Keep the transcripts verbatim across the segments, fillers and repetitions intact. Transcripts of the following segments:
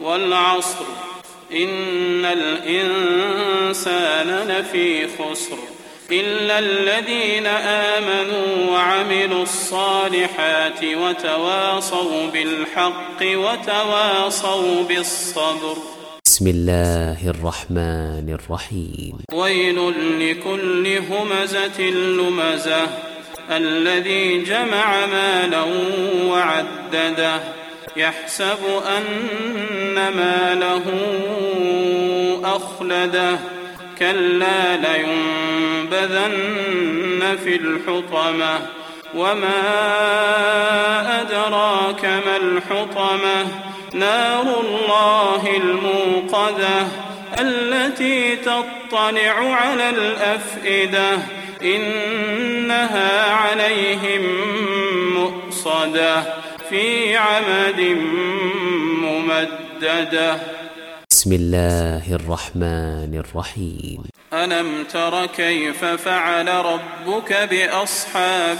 والعصر إن الإنسان لفي خسر إلا الذين آمنوا وعملوا الصالحات وتواصوا بالحق وتواصوا بالصبر. بسم الله الرحمن الرحيم. ويل لكل همزة لمزة الذي جمع مالا وعدده يحسب أن ماله أخلده كلا لينبذن في الحطمة وما أدراك ما الحطمة نار الله الموقدة التي تطلع على الأفئدة إنها عليهم مؤصدة في عمد ممددة. بسم الله الرحمن الرحيم. ألم تر كيف فعل ربك بأصحاب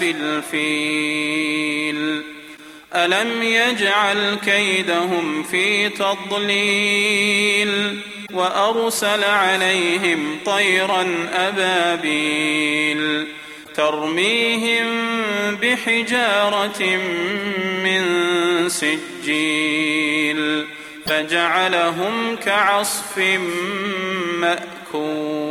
الفيل ألم يجعل كيدهم في تضليل وأرسل عليهم طيرا أبابيل ترميهم بحجارة من سجيل فجعلهم كعصف مأكول.